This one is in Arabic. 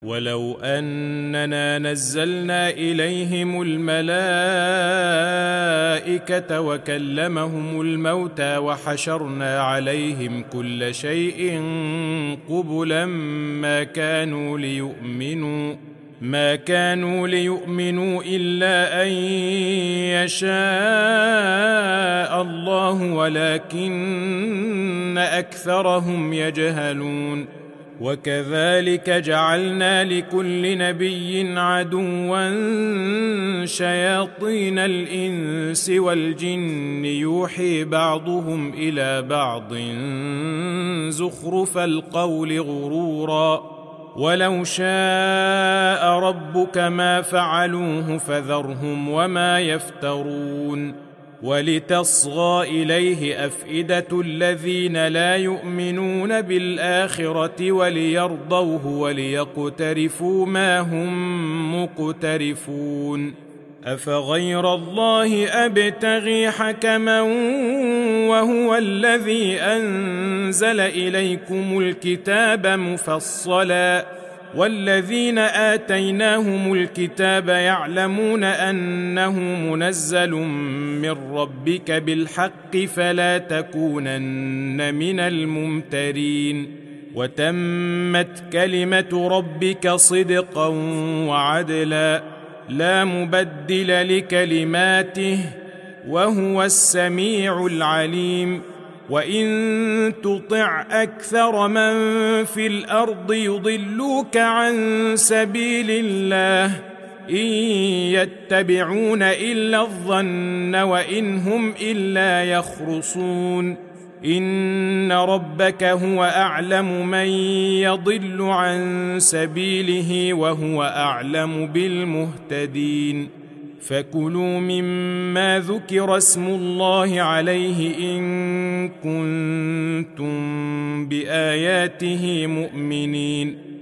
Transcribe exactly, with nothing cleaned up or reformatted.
ولو أننا نزلنا إليهم الملائكة وكلمهم الموتى وحشرنا عليهم كل شيء قبلا ما كانوا ليؤمنوا ما كانوا ليؤمنوا إلا أن يشاء الله ولكن أكثرهم يجهلون. وكذلك جعلنا لكل نبي عدوا شياطين الإنس والجن يوحي بعضهم إلى بعض زخرف القول غرورا ولو شاء ربك ما فعلوه فذرهم وما يفترون. ولتصغى إليه أفئدة الذين لا يؤمنون بالآخرة وليرضوه وليقترفوا ما هم مقترفون. أفغير الله أبتغي حكما وهو الذي أنزل إليكم الكتاب مفصلا والذين آتيناهم الكتاب يعلمون أنه منزل من ربك بالحق فلا تكونن من الممترين. وتمت كلمة ربك صدقا وعدلا لا مبدل لكلماته وهو السميع العليم. وإن تطع أكثر من في الأرض يضلوك عن سبيل الله إن يتبعون إلا الظن وإن هم إلا يخرصون. إن ربك هو أعلم من يضل عن سبيله وهو أعلم بالمهتدين. فكلوا مما ذكر اسم الله عليه إن كنتم بآياته مؤمنين.